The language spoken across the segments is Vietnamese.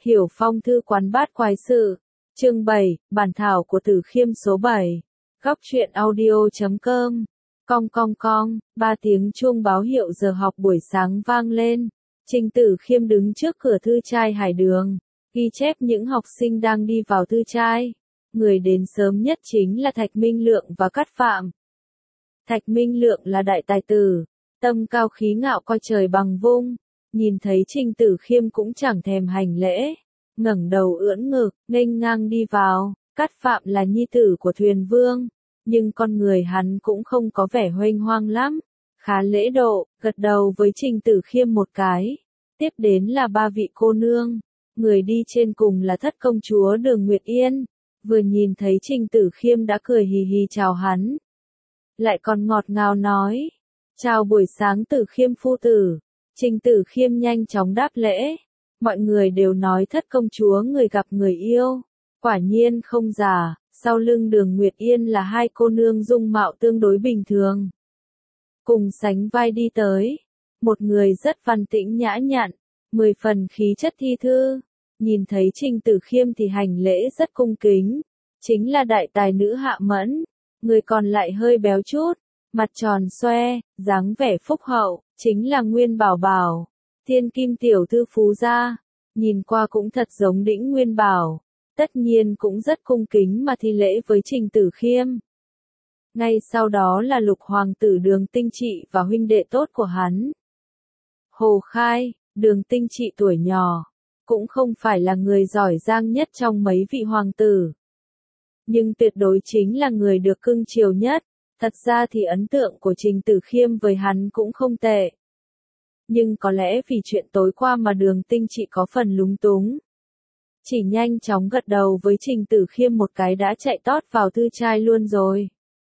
Hiểu Phong thư quán bát quái sự. Chương 7, bản thảo của Tử Khiêm số 7. Góc truyện audio.com. Cong cong cong, 3 tiếng chuông báo hiệu giờ học buổi sáng vang lên. Trình Tử Khiêm đứng trước cửa thư trai Hải Đường, ghi chép những học sinh đang đi vào thư trai. Người đến sớm nhất chính là Thạch Minh Lượng và Cát Phạm. Thạch Minh Lượng là đại tài tử, tâm cao khí ngạo coi trời bằng vung. Nhìn thấy Trình Tử Khiêm cũng chẳng thèm hành lễ, ngẩng đầu ưỡn ngực, nghênh ngang đi vào. Cát Phạm là nhi tử của thuyền vương, nhưng con người hắn cũng không có vẻ huênh hoang lắm, khá lễ độ, gật đầu với Trình Tử Khiêm một cái. Tiếp đến là 3 vị cô nương, người đi trên cùng là thất công chúa Đường Nguyệt Yên, vừa nhìn thấy Trình Tử Khiêm đã cười hì hì chào hắn, lại còn ngọt ngào nói, chào buổi sáng Tử Khiêm phu tử. Trình Tử Khiêm nhanh chóng đáp lễ. Mọi người đều nói thất công chúa người gặp người yêu. Quả nhiên không giả, sau lưng Đường Nguyệt Yên là 2 cô nương dung mạo tương đối bình thường. Cùng sánh vai đi tới. Một người rất văn tĩnh nhã nhặn, 10 phần khí chất thi thư. Nhìn thấy Trình Tử Khiêm thì hành lễ rất cung kính. Chính là đại tài nữ Hạ Mẫn. Người còn lại hơi béo chút, mặt tròn xoe, dáng vẻ phúc hậu. Chính là Nguyên Bảo Bảo, thiên kim tiểu thư phú gia, nhìn qua cũng thật giống đĩnh Nguyên Bảo, tất nhiên cũng rất cung kính mà thi lễ với Trình Tử Khiêm. Ngay sau đó là Lục hoàng tử Đường Tinh Trị và huynh đệ tốt của hắn. Hồ Khai, Đường Tinh Trị tuổi nhỏ, cũng không phải là người giỏi giang nhất trong mấy vị hoàng tử, nhưng tuyệt đối chính là người được cưng chiều nhất. Thật ra thì ấn tượng của Trình Tử Khiêm với hắn cũng không tệ. Nhưng có lẽ vì chuyện tối qua mà Đường Tinh Trị có phần lúng túng. Chỉ nhanh chóng gật đầu với Trình Tử Khiêm một cái đã chạy tót vào thư trai luôn rồi.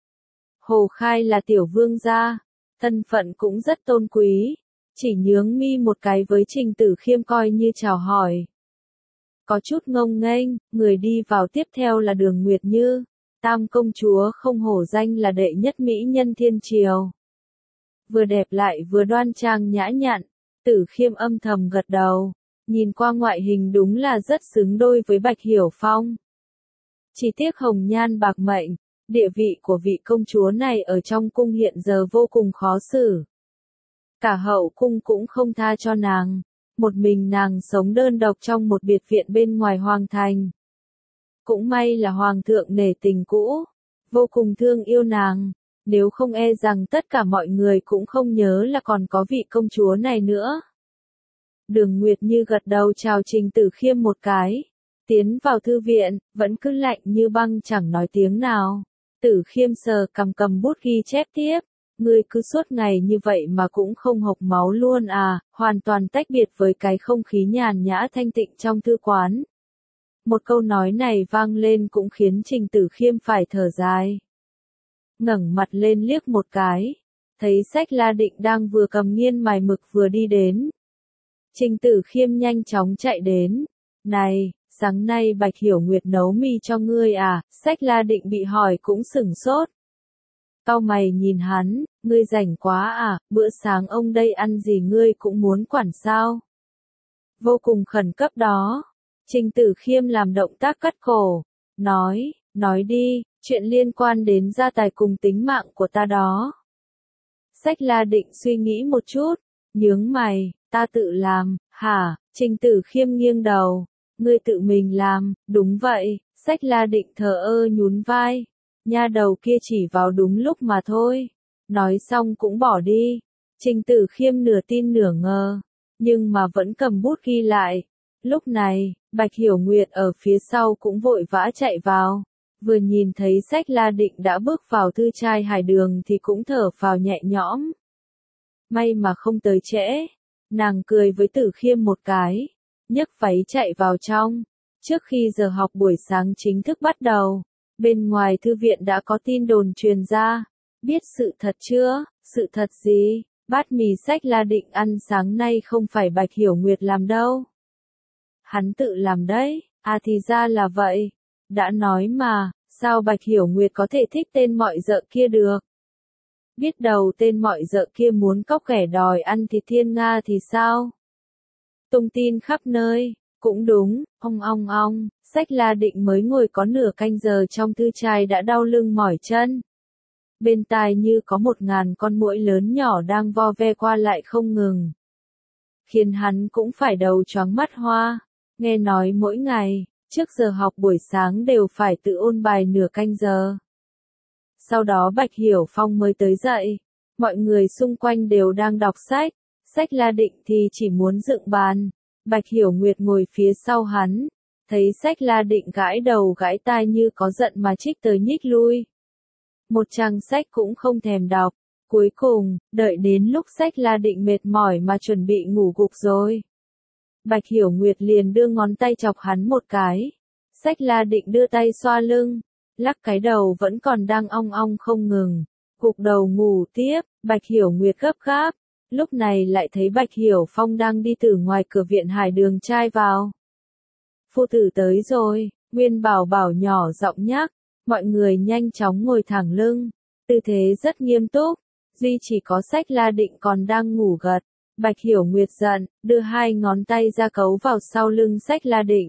Hồ Khai là tiểu vương gia, thân phận cũng rất tôn quý. Chỉ nhướng mi một cái với Trình Tử Khiêm coi như chào hỏi. Có chút ngông nghênh, người đi vào tiếp theo là Đường Nguyệt Như. Tam công chúa không hổ danh là đệ nhất mỹ nhân thiên triều. Vừa đẹp lại vừa đoan trang nhã nhặn, Tử Khiêm âm thầm gật đầu, nhìn qua ngoại hình đúng là rất xứng đôi với Bạch Hiểu Phong. Chỉ tiếc hồng nhan bạc mệnh, địa vị của vị công chúa này ở trong cung hiện giờ vô cùng khó xử. Cả hậu cung cũng không tha cho nàng, một mình nàng sống đơn độc trong một biệt viện bên ngoài hoàng thành. Cũng may là hoàng thượng nể tình cũ, vô cùng thương yêu nàng, nếu không e rằng tất cả mọi người cũng không nhớ là còn có vị công chúa này nữa. Đường Nguyệt Như gật đầu chào Trình Tử Khiêm một cái, tiến vào thư viện, vẫn cứ lạnh như băng chẳng nói tiếng nào. Tử Khiêm sờ cầm bút ghi chép tiếp, ngươi cứ suốt ngày như vậy mà cũng không hộc máu luôn à, hoàn toàn tách biệt với cái không khí nhàn nhã thanh tịnh trong thư quán. Một câu nói này vang lên cũng khiến Trình Tử Khiêm phải thở dài. Ngẩng mặt lên liếc một cái, thấy Sách La Định đang vừa cầm nghiên mài mực vừa đi đến. Trình Tử Khiêm nhanh chóng chạy đến. Này, sáng nay Bạch Hiểu Nguyệt nấu mì cho ngươi à? Sách La Định bị hỏi cũng sửng sốt. Cau mày nhìn hắn, ngươi rảnh quá à, bữa sáng ông đây ăn gì ngươi cũng muốn quản sao? Vô cùng khẩn cấp đó. Trình Tử Khiêm làm động tác cắt cổ, nói đi, chuyện liên quan đến gia tài cùng tính mạng của ta đó. Sách La Định suy nghĩ một chút, nhướng mày, ta tự làm, hả? Trình Tử Khiêm nghiêng đầu, ngươi tự mình làm, đúng vậy. Sách La Định thờ ơ nhún vai, nha đầu kia chỉ vào đúng lúc mà thôi. Nói xong cũng bỏ đi. Trình Tử Khiêm nửa tin nửa ngờ, nhưng mà vẫn cầm bút ghi lại. Lúc này, Bạch Hiểu Nguyệt ở phía sau cũng vội vã chạy vào, vừa nhìn thấy Sách La Định đã bước vào thư trai Hải Đường thì cũng thở phào nhẹ nhõm. May mà không tới trễ, nàng cười với Tử Khiêm một cái, nhấc váy chạy vào trong. Trước khi giờ học buổi sáng chính thức bắt đầu, bên ngoài thư viện đã có tin đồn truyền ra. Biết sự thật chưa? Sự thật gì? Bát mì Sách La Định ăn sáng nay không phải Bạch Hiểu Nguyệt làm đâu. Hắn tự làm đấy, à thì ra là vậy. Đã nói mà, sao Bạch Hiểu Nguyệt có thể thích tên mọi dợ kia được? Biết đầu tên mọi dợ kia muốn cóc ghẻ đòi ăn thịt Thiên Nga thì sao? Tung tin khắp nơi, Cũng đúng, ong, Sách La Định mới ngồi có nửa canh giờ trong thư trai đã đau lưng mỏi chân. Bên tai như có 1000 con muỗi lớn nhỏ đang vo ve qua lại không ngừng. Khiến hắn cũng phải đầu choáng mắt hoa, nghe nói mỗi ngày, trước giờ học buổi sáng đều phải tự ôn bài nửa canh giờ. Sau đó Bạch Hiểu Phong mới tới dậy, mọi người xung quanh đều đang đọc sách, Sách La Định thì chỉ muốn dựng bàn. Bạch Hiểu Nguyệt ngồi phía sau hắn, thấy Sách La Định gãi đầu gãi tai như có giận mà trích tới nhích lui. Một trang sách cũng không thèm đọc, cuối cùng, đợi đến lúc Sách La Định mệt mỏi mà chuẩn bị ngủ gục rồi. Bạch Hiểu Nguyệt liền đưa ngón tay chọc hắn một cái. Sách La Định đưa tay xoa lưng, lắc cái đầu vẫn còn đang ong không ngừng, gục đầu ngủ tiếp. Bạch Hiểu Nguyệt gấp gáp, lúc này lại thấy Bạch Hiểu Phong đang đi từ ngoài cửa viện Hải Đường trai vào. Phu tử tới rồi, Nguyên Bảo Bảo nhỏ giọng nhắc, mọi người nhanh chóng ngồi thẳng lưng, tư thế rất nghiêm túc, duy chỉ có Sách La Định còn đang ngủ gật. Bạch Hiểu Nguyệt giận, đưa 2 ngón tay ra cấu vào sau lưng Sách La Định.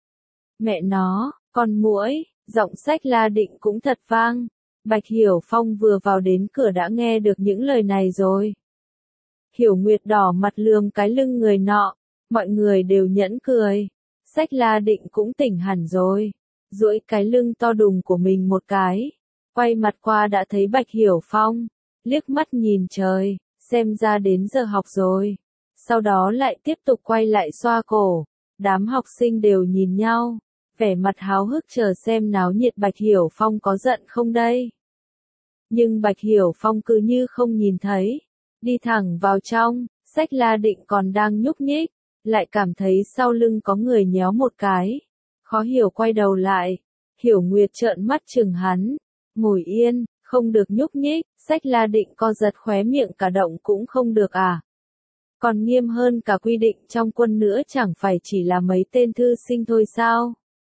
Mẹ nó, con muỗi, giọng Sách La Định cũng thật vang. Bạch Hiểu Phong vừa vào đến cửa đã nghe được những lời này rồi. Hiểu Nguyệt đỏ mặt lườm cái lưng người nọ, mọi người đều nhẫn cười. Sách La Định cũng tỉnh hẳn rồi, duỗi cái lưng to đùng của mình một cái, quay mặt qua đã thấy Bạch Hiểu Phong, liếc mắt nhìn trời, xem ra đến giờ học rồi. Sau đó lại tiếp tục quay lại xoa cổ, đám học sinh đều nhìn nhau, vẻ mặt háo hức chờ xem náo nhiệt Bạch Hiểu Phong có giận không đây. Nhưng Bạch Hiểu Phong cứ như không nhìn thấy, đi thẳng vào trong. Sách La Định còn đang nhúc nhích, lại cảm thấy sau lưng có người nhéo một cái, khó hiểu quay đầu lại. Hiểu Nguyệt trợn mắt chừng hắn, ngồi yên, không được nhúc nhích. Sách La Định co giật khóe miệng cả động cũng không được à? Còn nghiêm hơn cả quy định trong quân nữa, chẳng phải chỉ là mấy tên thư sinh thôi sao?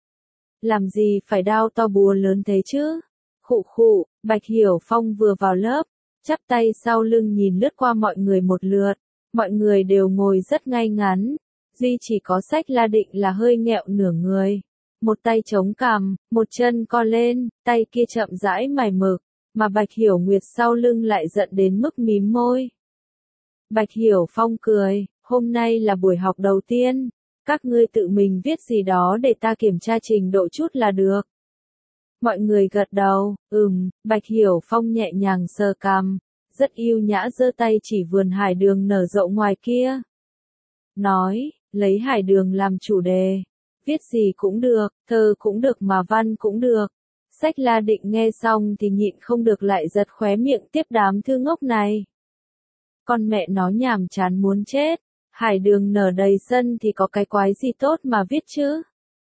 Làm gì phải đao to búa lớn thế chứ? Khụ, Bạch Hiểu Phong vừa vào lớp, chắp tay sau lưng nhìn lướt qua mọi người một lượt, mọi người đều ngồi rất ngay ngắn, duy chỉ có Sách La Định là hơi nghẹo nửa người, một tay chống cằm, một chân co lên, tay kia chậm rãi mài mực, mà Bạch Hiểu Nguyệt sau lưng lại giận đến mức mím môi. Bạch Hiểu Phong cười, hôm nay là buổi học đầu tiên, các ngươi tự mình viết gì đó để ta kiểm tra trình độ chút là được. Mọi người gật đầu, Bạch Hiểu Phong nhẹ nhàng sờ cằm, rất yêu nhã giơ tay chỉ vườn hải đường nở rộng ngoài kia. Nói, lấy hải đường làm chủ đề, viết gì cũng được, thơ cũng được mà văn cũng được. Sách La Định nghe xong thì nhịn không được lại giật khóe miệng tiếp đám thư ngốc này. Con mẹ nó nhàm chán muốn chết, hải đường nở đầy sân thì có cái quái gì tốt mà viết chứ.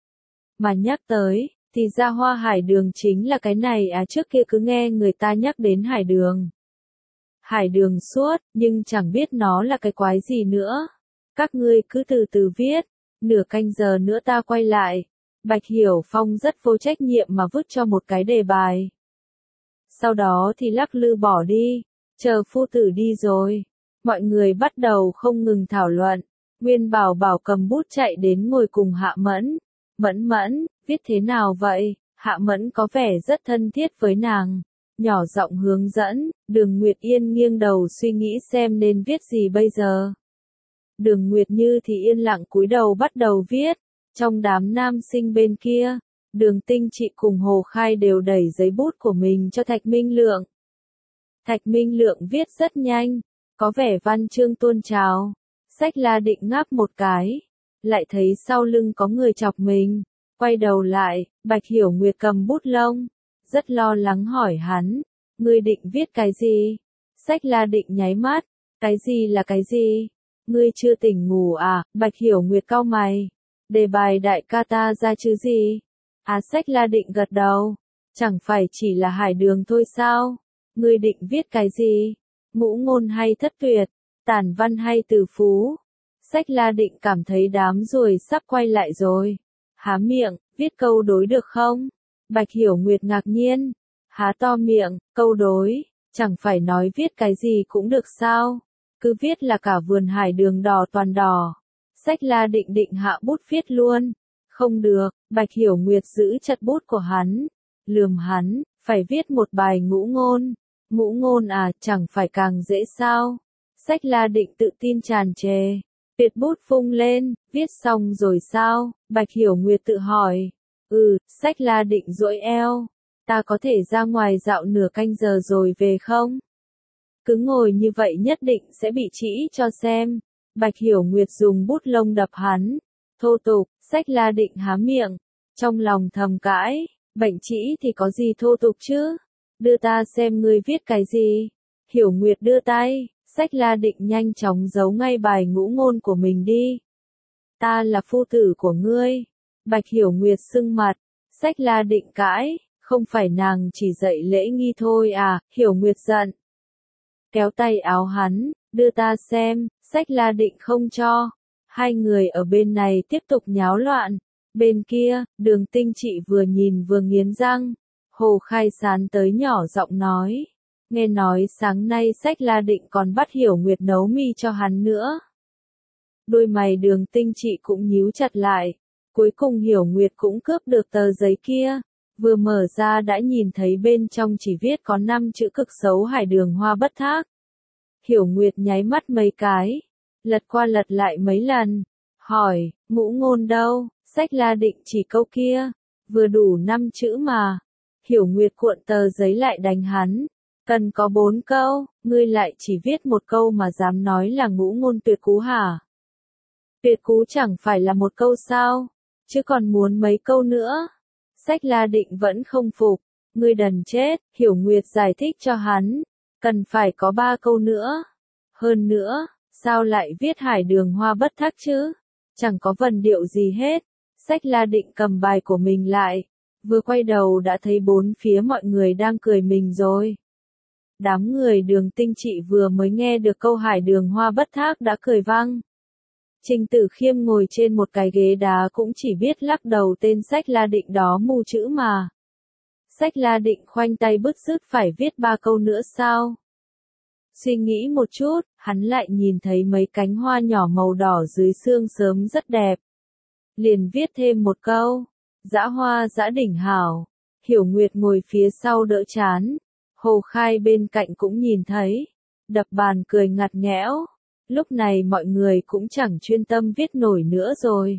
Mà nhắc tới, thì ra hoa hải đường chính là cái này à, trước kia cứ nghe người ta nhắc đến hải đường. Hải đường suốt, nhưng chẳng biết nó là cái quái gì nữa. Các ngươi cứ từ từ viết, nửa canh giờ nữa ta quay lại. Bạch Hiểu Phong rất vô trách nhiệm mà vứt cho một cái đề bài. Sau đó thì lắc lư bỏ đi, chờ phu tử đi rồi. Mọi người bắt đầu không ngừng thảo luận. Nguyên Bảo Bảo cầm bút chạy đến ngồi cùng Hạ Mẫn. Mẫn, viết thế nào vậy? Hạ Mẫn có vẻ rất thân thiết với nàng. Nhỏ giọng hướng dẫn, Đường Nguyệt Yên nghiêng đầu suy nghĩ xem nên viết gì bây giờ. Đường Nguyệt Như thì yên lặng cúi đầu bắt đầu viết. Trong đám nam sinh bên kia, Đường Tinh Trị cùng Hồ Khai đều đẩy giấy bút của mình cho Thạch Minh Lượng. Thạch Minh Lượng viết rất nhanh, có vẻ văn chương tuôn trào. Sách La Định ngáp một cái, lại thấy sau lưng có người chọc mình, quay đầu lại, Bạch Hiểu Nguyệt cầm bút lông, rất lo lắng hỏi hắn, ngươi định viết cái gì? Sách La Định nháy mắt, cái gì là cái gì? Ngươi chưa tỉnh ngủ à? Bạch Hiểu Nguyệt cau mày, đề bài đại ca ta ra chứ gì? À, Sách La Định gật đầu, chẳng phải chỉ là hải đường thôi sao? Ngươi định viết cái gì? Ngũ ngôn hay thất tuyệt, tản văn hay từ phú? Sách La Định cảm thấy đám ruồi sắp quay lại rồi. Há miệng, viết câu đối được không? Bạch Hiểu Nguyệt ngạc nhiên, há to miệng, câu đối, chẳng phải nói viết cái gì cũng được sao? Cứ viết là cả vườn hải đường đỏ toàn đỏ. Sách La Định định hạ bút viết luôn. Không được, Bạch Hiểu Nguyệt giữ chặt bút của hắn, lườm hắn, phải viết một bài ngũ ngôn. Ngũ ngôn à, chẳng phải càng dễ sao? Sách La Định tự tin tràn trề. Tuyệt bút vung lên, viết xong rồi sao? Bạch Hiểu Nguyệt tự hỏi. Sách La Định duỗi eo. Ta có thể ra ngoài dạo nửa canh giờ rồi về không? Cứ ngồi như vậy nhất định sẽ bị trĩ cho xem. Bạch Hiểu Nguyệt dùng bút lông đập hắn. Thô tục, Sách La Định há miệng. Trong lòng thầm cãi, bệnh trĩ thì có gì thô tục chứ? Đưa ta xem ngươi viết cái gì. Hiểu Nguyệt đưa tay, Sách La Định nhanh chóng giấu ngay bài ngũ ngôn của mình đi. Ta là phu tử của ngươi. Bạch Hiểu Nguyệt sưng mặt, Sách La Định cãi, không phải nàng chỉ dạy lễ nghi thôi à? Hiểu Nguyệt giận. Kéo tay áo hắn, đưa ta xem, Sách La Định không cho. Hai người ở bên này tiếp tục nháo loạn. Bên kia, Đường Tinh Trị vừa nhìn vừa nghiến răng. Hồ Khai Sán tới nhỏ giọng nói. Nghe nói sáng nay Sách La Định còn bắt Hiểu Nguyệt nấu mì cho hắn nữa. Đôi mày Đường Tinh Trị cũng nhíu chặt lại. Cuối cùng Hiểu Nguyệt cũng cướp được tờ giấy kia. Vừa mở ra đã nhìn thấy bên trong chỉ viết có 5 chữ cực xấu Hải Đường Hoa Bất Thác. Hiểu Nguyệt nháy mắt mấy cái. Lật qua lật lại mấy lần. Hỏi, ngũ ngôn đâu? Sách La Định chỉ câu kia. Vừa đủ 5 chữ mà. Hiểu Nguyệt cuộn tờ giấy lại đánh hắn. Cần có 4 câu, ngươi lại chỉ viết một câu mà dám nói là ngũ ngôn tuyệt cú hả? Tuyệt cú chẳng phải là một câu sao? Chứ còn muốn mấy câu nữa? Sách La Định vẫn không phục. Ngươi đần chết, Hiểu Nguyệt giải thích cho hắn. Cần phải có 3 câu nữa. Hơn nữa, sao lại viết Hải Đường Hoa Bất Thác chứ? Chẳng có vần điệu gì hết. Sách La Định cầm bài của mình lại. Vừa quay đầu đã thấy bốn phía mọi người đang cười mình rồi. Đám người Đường Tinh Trị vừa mới nghe được câu Hải Đường Hoa Bất Thác đã cười vang. Trình Tử Khiêm ngồi trên một cái ghế đá cũng chỉ biết lắc đầu tên Sách La Định đó mù chữ mà. Sách La Định khoanh tay bứt rứt phải viết 3 câu nữa sao? Suy nghĩ một chút, hắn lại nhìn thấy mấy cánh hoa nhỏ màu đỏ dưới sương sớm rất đẹp. Liền viết thêm một câu. Dã hoa dã đỉnh hảo. Hiểu Nguyệt ngồi phía sau đỡ chán. Hồ Khai bên cạnh cũng nhìn thấy. Đập bàn cười ngặt nghẽo. Lúc này mọi người cũng chẳng chuyên tâm viết nổi nữa rồi.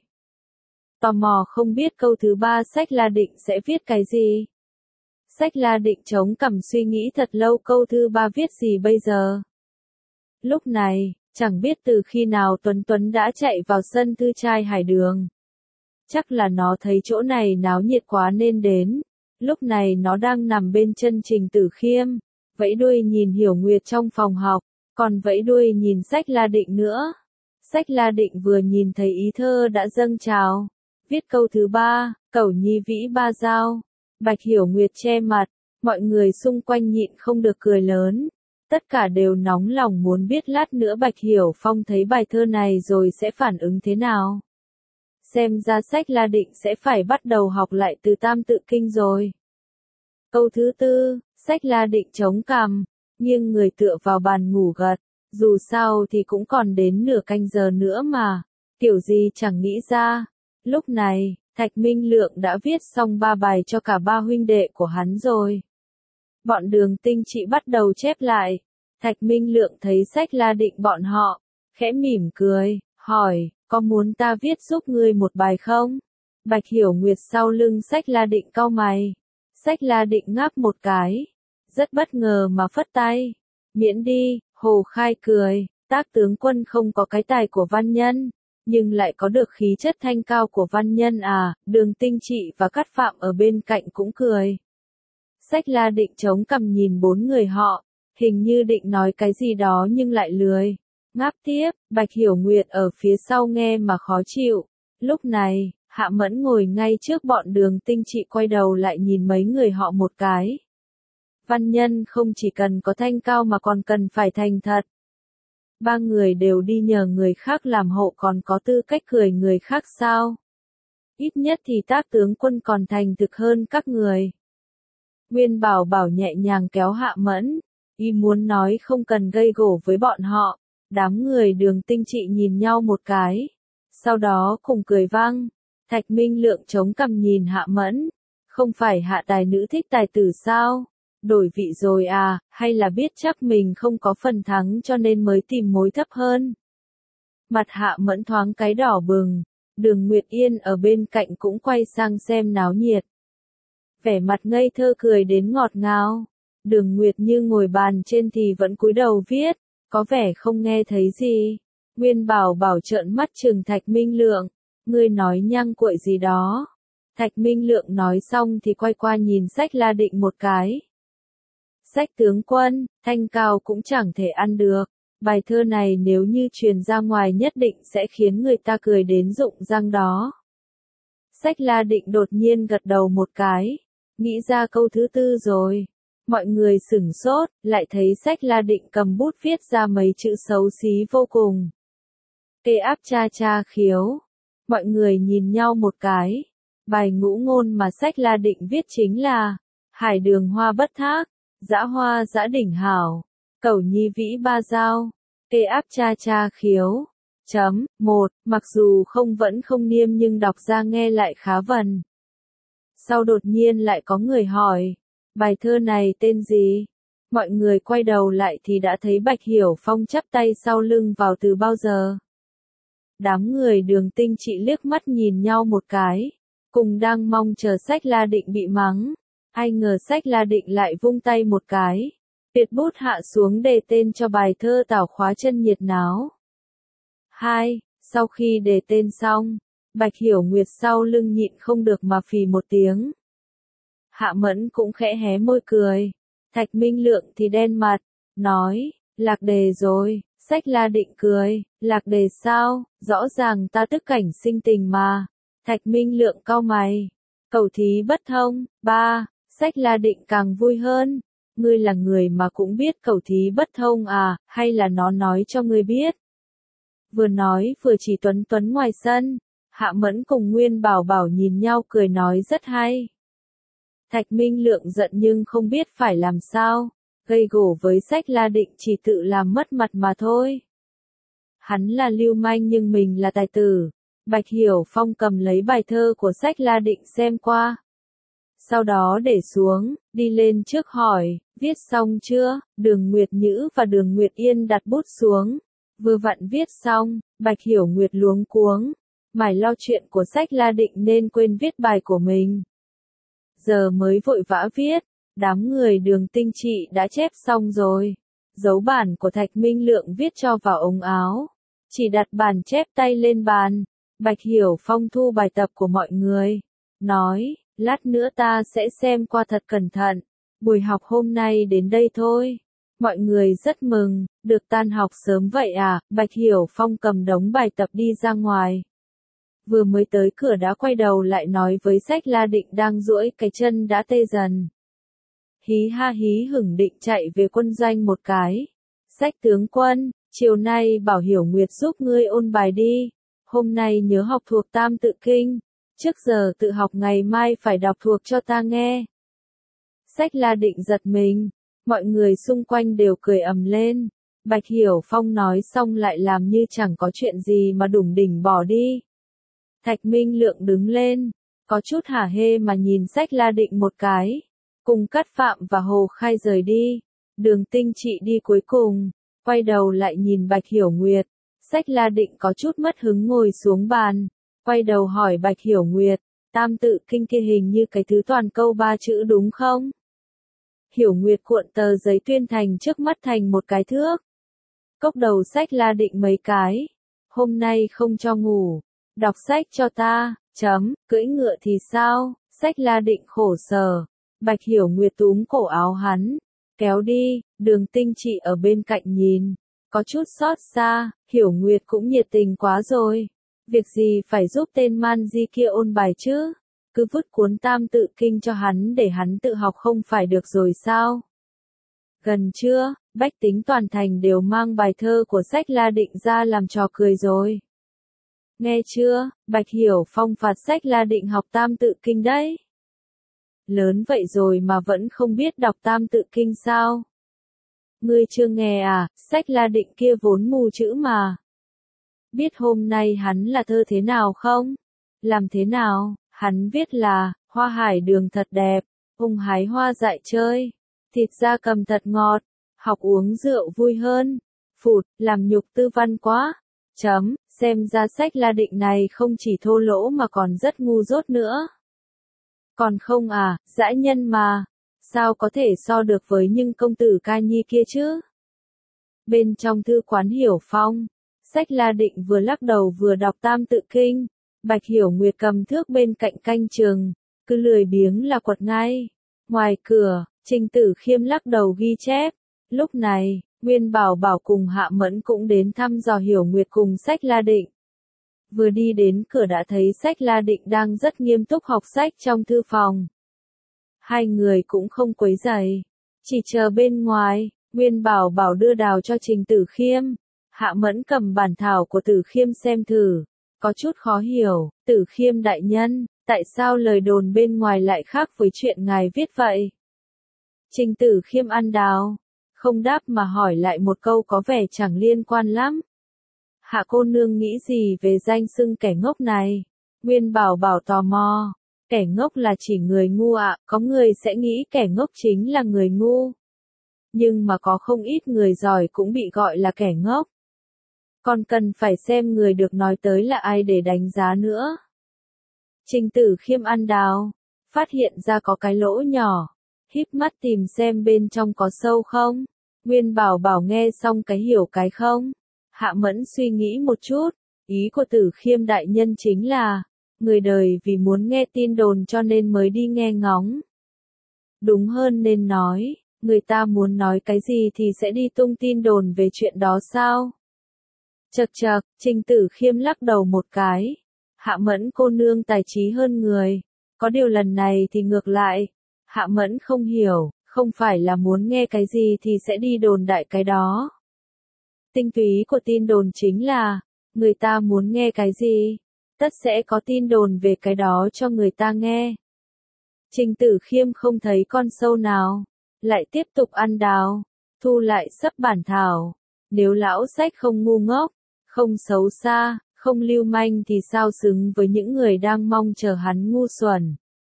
Tò mò không biết câu thứ 3 Sách La Định sẽ viết cái gì. Sách La Định chống cằm suy nghĩ thật lâu câu thứ 3 viết gì bây giờ. Lúc này, chẳng biết từ khi nào Tuấn Tuấn đã chạy vào sân thư trai Hải Đường. Chắc là nó thấy chỗ này náo nhiệt quá nên đến. Lúc này nó đang nằm bên chân Trình Tử Khiêm, vẫy đuôi nhìn Hiểu Nguyệt trong phòng học, còn vẫy đuôi nhìn Sách La Định nữa. Sách La Định vừa nhìn thấy ý thơ đã dâng trào. Viết câu thứ 3, Cẩu Nhi Vĩ Ba Giao. Bạch Hiểu Nguyệt che mặt, mọi người xung quanh nhịn không được cười lớn. Tất cả đều nóng lòng muốn biết lát nữa Bạch Hiểu Phong thấy bài thơ này rồi sẽ phản ứng thế nào. Xem ra Sách La Định sẽ phải bắt đầu học lại từ Tam Tự Kinh rồi. Câu thứ 4, Sách La Định chống cằm, nghiêng người tựa vào bàn ngủ gật. Dù sao thì cũng còn đến nửa canh giờ nữa mà. Kiểu gì chẳng nghĩ ra. Lúc này, Thạch Minh Lượng đã viết xong 3 bài cho cả 3 huynh đệ của hắn rồi. Bọn Đường Tinh Trị bắt đầu chép lại. Thạch Minh Lượng thấy Sách La Định bọn họ, khẽ mỉm cười, hỏi, có muốn ta viết giúp ngươi một bài không? Bạch Hiểu Nguyệt sau lưng Sách La Định cau mày. Sách La Định ngáp một cái, rất bất ngờ mà phất tay. Miễn đi, Hồ Khai cười, Tác tướng quân không có cái tài của văn nhân, nhưng lại có được khí chất thanh cao của văn nhân à. Đường Tinh Trị và Cát Phạm ở bên cạnh cũng cười. Sách La Định chống cằm nhìn 4 người họ, hình như định nói cái gì đó nhưng lại lười. Ngáp tiếp, Bạch Hiểu Nguyệt ở phía sau nghe mà khó chịu. Lúc này, Hạ Mẫn ngồi ngay trước bọn Đường Tinh Trị quay đầu lại nhìn mấy người họ một cái. Văn nhân không chỉ cần có thanh cao mà còn cần phải thành thật. 3 người đều đi nhờ người khác làm hộ còn có tư cách cười người khác sao? Ít nhất thì Tác tướng quân còn thành thực hơn các người. Nguyên Bảo Bảo nhẹ nhàng kéo Hạ Mẫn, y muốn nói không cần gây gổ với bọn họ. Đám người Đường Tinh Trị nhìn nhau một cái. Sau đó cùng cười vang. Thạch Minh Lượng chống cằm nhìn Hạ Mẫn. Không phải Hạ tài nữ thích tài tử sao? Đổi vị rồi à, hay là biết chắc mình không có phần thắng cho nên mới tìm mối thấp hơn? Mặt Hạ Mẫn thoáng cái đỏ bừng. Đường Nguyệt Yên ở bên cạnh cũng quay sang xem náo nhiệt. Vẻ mặt ngây thơ cười đến ngọt ngào. Đường Nguyệt Như ngồi bàn trên thì vẫn cúi đầu viết, có vẻ không nghe thấy gì. Nguyên Bảo Bảo trợn mắt trừng Thạch Minh Lượng, ngươi nói nhăng cuội gì đó. Thạch Minh Lượng nói xong thì quay qua nhìn Sách La Định một cái. Sách tướng quân, thanh cao cũng chẳng thể ăn được. Bài thơ này nếu như truyền ra ngoài nhất định sẽ khiến người ta cười đến rụng răng đó. Sách La Định đột nhiên gật đầu một cái, nghĩ ra câu thứ tư rồi. Mọi người sửng sốt, lại thấy Sách La Định cầm bút viết ra mấy chữ xấu xí vô cùng. Tê áp cha cha khiếu. Mọi người nhìn nhau một cái. Bài ngũ ngôn mà Sách La Định viết chính là Hải đường hoa bất thác, dã hoa dã đỉnh hảo, cẩu nhi vĩ ba giao, tê áp cha cha khiếu. Một, mặc dù không vẫn không niêm nhưng đọc ra nghe lại khá vần. Sau đột nhiên lại có người hỏi, bài thơ này tên gì? Mọi người quay đầu lại thì đã thấy Bạch Hiểu Phong chắp tay sau lưng vào từ bao giờ. Đám người Đường Tinh Trị liếc mắt nhìn nhau một cái, cùng đang mong chờ Sách La Định bị mắng. Ai ngờ Sách La Định lại vung tay một cái, tuyệt bút hạ xuống đề tên cho bài thơ Tảo khóa chân nhiệt náo. 2. Sau khi đề tên xong, Bạch Hiểu Nguyệt sau lưng nhịn không được mà phì một tiếng. Hạ Mẫn cũng khẽ hé môi cười. Thạch Minh Lượng thì đen mặt, nói, lạc đề rồi. Sách La Định cười, lạc đề sao, rõ ràng ta tức cảnh sinh tình mà. Thạch Minh Lượng cau mày, cầu thí bất thông. 3. Sách La Định càng vui hơn. Ngươi là người mà cũng biết cầu thí bất thông à, hay là nó nói cho ngươi biết? Vừa nói vừa chỉ Tuấn Tuấn ngoài sân. Hạ Mẫn cùng Nguyên Bảo Bảo nhìn nhau cười nói rất hay. Thạch Minh Lượng giận nhưng không biết phải làm sao. Gây gổ với Sách La Định chỉ tự làm mất mặt mà thôi. Hắn là lưu manh nhưng mình là tài tử. Bạch Hiểu Phong cầm lấy bài thơ của Sách La Định xem qua. Sau đó để xuống, đi lên trước hỏi, viết xong chưa? Đường Nguyệt Nhữ và Đường Nguyệt Yên đặt bút xuống. Vừa vặn viết xong, Bạch Hiểu Nguyệt luống cuống. Mải lo chuyện của Sách La Định nên quên viết bài của mình. Giờ mới vội vã viết, đám người Đường Tinh Trị đã chép xong rồi. Dấu bản của Thạch Minh Lượng viết cho vào ống áo. Chỉ đặt bàn chép tay lên bàn. Bạch Hiểu Phong thu bài tập của mọi người. Nói, lát nữa ta sẽ xem qua thật cẩn thận. Buổi học hôm nay đến đây thôi. Mọi người rất mừng, được tan học sớm vậy à? Bạch Hiểu Phong cầm đống bài tập đi ra ngoài. Vừa mới tới cửa đã quay đầu lại nói với Sách La Định đang duỗi cái chân đã tê dần. Hí ha hí hửng định chạy về quân doanh một cái. Sách tướng quân, chiều nay bảo Hiểu Nguyệt giúp ngươi ôn bài đi. Hôm nay nhớ học thuộc Tam Tự Kinh. Trước giờ tự học ngày mai phải đọc thuộc cho ta nghe. Sách La Định giật mình. Mọi người xung quanh đều cười ầm lên. Bạch Hiểu Phong nói xong lại làm như chẳng có chuyện gì mà đủng đỉnh bỏ đi. Thạch Minh Lượng đứng lên, có chút hả hê mà nhìn Sách La Định một cái. Cùng Cát Phạm và Hồ Khai rời đi. Đường Tinh Trị đi cuối cùng, quay đầu lại nhìn Bạch Hiểu Nguyệt. Sách La Định có chút mất hứng ngồi xuống bàn, quay đầu hỏi Bạch Hiểu Nguyệt, Tam Tự Kinh kia hình như cái thứ toàn câu 3 chữ đúng không? Hiểu Nguyệt cuộn tờ giấy tuyên thành trước mắt thành một cái thước. Cốc đầu Sách La Định mấy cái. Hôm nay không cho ngủ. Đọc sách cho ta. Cưỡi ngựa thì sao? Sách La Định khổ sở. Bạch Hiểu Nguyệt túm cổ áo hắn. Kéo đi. Đường Tinh Trị ở bên cạnh nhìn. Có chút xót xa. Hiểu Nguyệt cũng nhiệt tình quá rồi. Việc gì phải giúp tên man di kia ôn bài chứ? Cứ vứt cuốn Tam Tự Kinh cho hắn để hắn tự học không phải được rồi sao? Gần trưa, bách tính toàn thành đều mang bài thơ của Sách La Định ra làm trò cười rồi. Nghe chưa, Bạch Hiểu Phong phạt Sách La Định học Tam Tự Kinh đấy. Lớn vậy rồi mà vẫn không biết đọc Tam Tự Kinh sao? Ngươi chưa nghe à, Sách La Định kia vốn mù chữ mà. Biết hôm nay hắn là thơ thế nào không? Làm thế nào? Hắn viết là, hoa hải đường thật đẹp, ung hái hoa dại chơi, thịt da cầm thật ngọt, học uống rượu vui hơn, phụt, làm nhục tư văn quá. Chấm, xem ra sách La Định này không chỉ thô lỗ mà còn rất ngu dốt nữa. Còn không à, dã nhân mà, sao có thể so được với những công tử ca nhi kia chứ? Bên trong thư quán Hiểu Phong, sách La Định vừa lắc đầu vừa đọc Tam Tự Kinh, Bạch Hiểu Nguyệt cầm thước bên cạnh canh chừng, cứ lười biếng là quật ngay. Ngoài cửa, Trình Tử Khiêm lắc đầu ghi chép. Lúc này, Nguyên Bảo Bảo cùng Hạ Mẫn cũng đến thăm dò Hiểu Nguyệt cùng sách La Định. Vừa đi đến cửa đã thấy sách La Định đang rất nghiêm túc học sách trong thư phòng. Hai người cũng không quấy rầy, chỉ chờ bên ngoài. Nguyên Bảo Bảo đưa đào cho Trình Tử Khiêm. Hạ Mẫn cầm bản thảo của Tử Khiêm xem thử, có chút khó hiểu. Tử Khiêm đại nhân, tại sao lời đồn bên ngoài lại khác với chuyện ngài viết vậy? Trình Tử Khiêm ăn đào, không đáp mà hỏi lại một câu có vẻ chẳng liên quan lắm. Hạ cô nương nghĩ gì về danh xưng kẻ ngốc này? Nguyên Bảo Bảo tò mò. Kẻ ngốc là chỉ người ngu ạ, có người sẽ nghĩ kẻ ngốc chính là người ngu. Nhưng mà có không ít người giỏi cũng bị gọi là kẻ ngốc. Còn cần phải xem người được nói tới là ai để đánh giá nữa. Trình Tử Khiêm ăn đào, phát hiện ra có cái lỗ nhỏ, híp mắt tìm xem bên trong có sâu không. Nguyên Bảo Bảo nghe xong cái hiểu cái không. Hạ Mẫn suy nghĩ một chút, ý của Tử Khiêm đại nhân chính là, người đời vì muốn nghe tin đồn cho nên mới đi nghe ngóng. Đúng hơn nên nói, người ta muốn nói cái gì thì sẽ đi tung tin đồn về chuyện đó sao? Chậc chậc, Trình Tử Khiêm lắc đầu một cái. Hạ Mẫn cô nương tài trí hơn người, có điều lần này thì ngược lại. Hạ Mẫn không hiểu, không phải là muốn nghe cái gì thì sẽ đi đồn đại cái đó. Tinh túy của tin đồn chính là, người ta muốn nghe cái gì, tất sẽ có tin đồn về cái đó cho người ta nghe. Trình Tử Khiêm không thấy con sâu nào, lại tiếp tục ăn đào, thu lại sấp bản thảo. Nếu lão sách không ngu ngốc, không xấu xa, không lưu manh thì sao xứng với những người đang mong chờ hắn ngu xuẩn.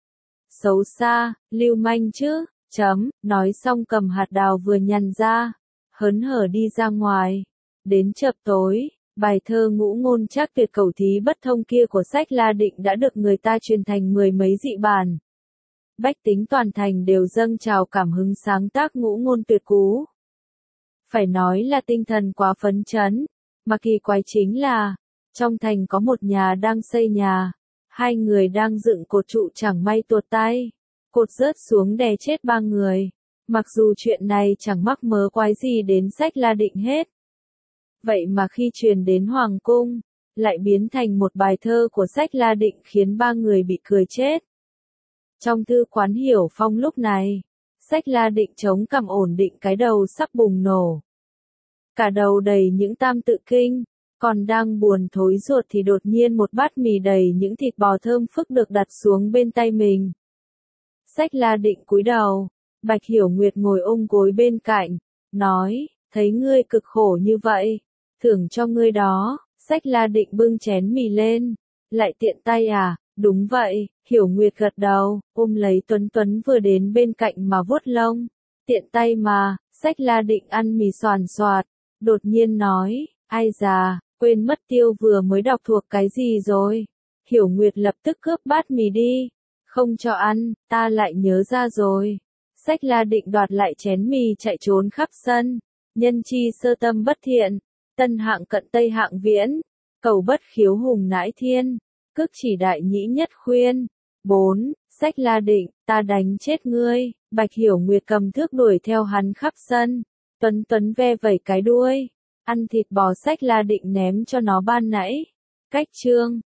Xấu xa, lưu manh chứ, chấm, nói xong cầm hạt đào vừa nhằn ra, hớn hở đi ra ngoài. Đến chập tối, bài thơ ngũ ngôn trác tuyệt cẩu thí bất thông kia của sách La Định đã được người ta truyền thành mười mấy dị bản. Bách tính toàn thành đều dâng trào cảm hứng sáng tác ngũ ngôn tuyệt cú. Phải nói là tinh thần quá phấn chấn, mà kỳ quái chính là, trong thành có một nhà đang xây nhà, hai người đang dựng cột trụ chẳng may tuột tay, cột rớt xuống đè chết ba người. Mặc dù chuyện này chẳng mắc mớ quái gì đến sách La Định hết. Vậy mà khi truyền đến Hoàng Cung, lại biến thành một bài thơ của sách La Định khiến ba người bị cười chết. Trong thư quán Hiểu Phong lúc này, sách La Định chống cằm ổn định cái đầu sắp bùng nổ. Cả đầu đầy những Tam Tự Kinh, còn đang buồn thối ruột thì đột nhiên một bát mì đầy những thịt bò thơm phức được đặt xuống bên tay mình. Sách La Định cúi đầu, Bạch Hiểu Nguyệt ngồi ôm gối bên cạnh, nói, thấy ngươi cực khổ như vậy, thưởng cho ngươi đó. Sách La Định bưng chén mì lên, lại tiện tay à? Đúng vậy, Hiểu Nguyệt gật đầu, ôm lấy Tuấn Tuấn vừa đến bên cạnh mà vuốt lông. Tiện tay mà. Sách La Định ăn mì xoàn xoạt, đột nhiên nói, ai già, quên mất Tiêu vừa mới đọc thuộc cái gì rồi. Hiểu Nguyệt lập tức cướp bát mì đi, không cho ăn, ta lại nhớ ra rồi. Sách La Định đoạt lại chén mì chạy trốn khắp sân. Nhân chi sơ tâm bất thiện, tân hạng cận tây hạng viễn, cầu bất khiếu hùng nãi thiên, cước chỉ đại nhĩ nhất khuyên. 4. Sách La Định, ta đánh chết ngươi. Bạch Hiểu Nguyệt cầm thước đuổi theo hắn khắp sân. Tuấn Tuấn ve vẩy cái đuôi, ăn thịt bò sách La Định ném cho nó ban nãy. Cách chương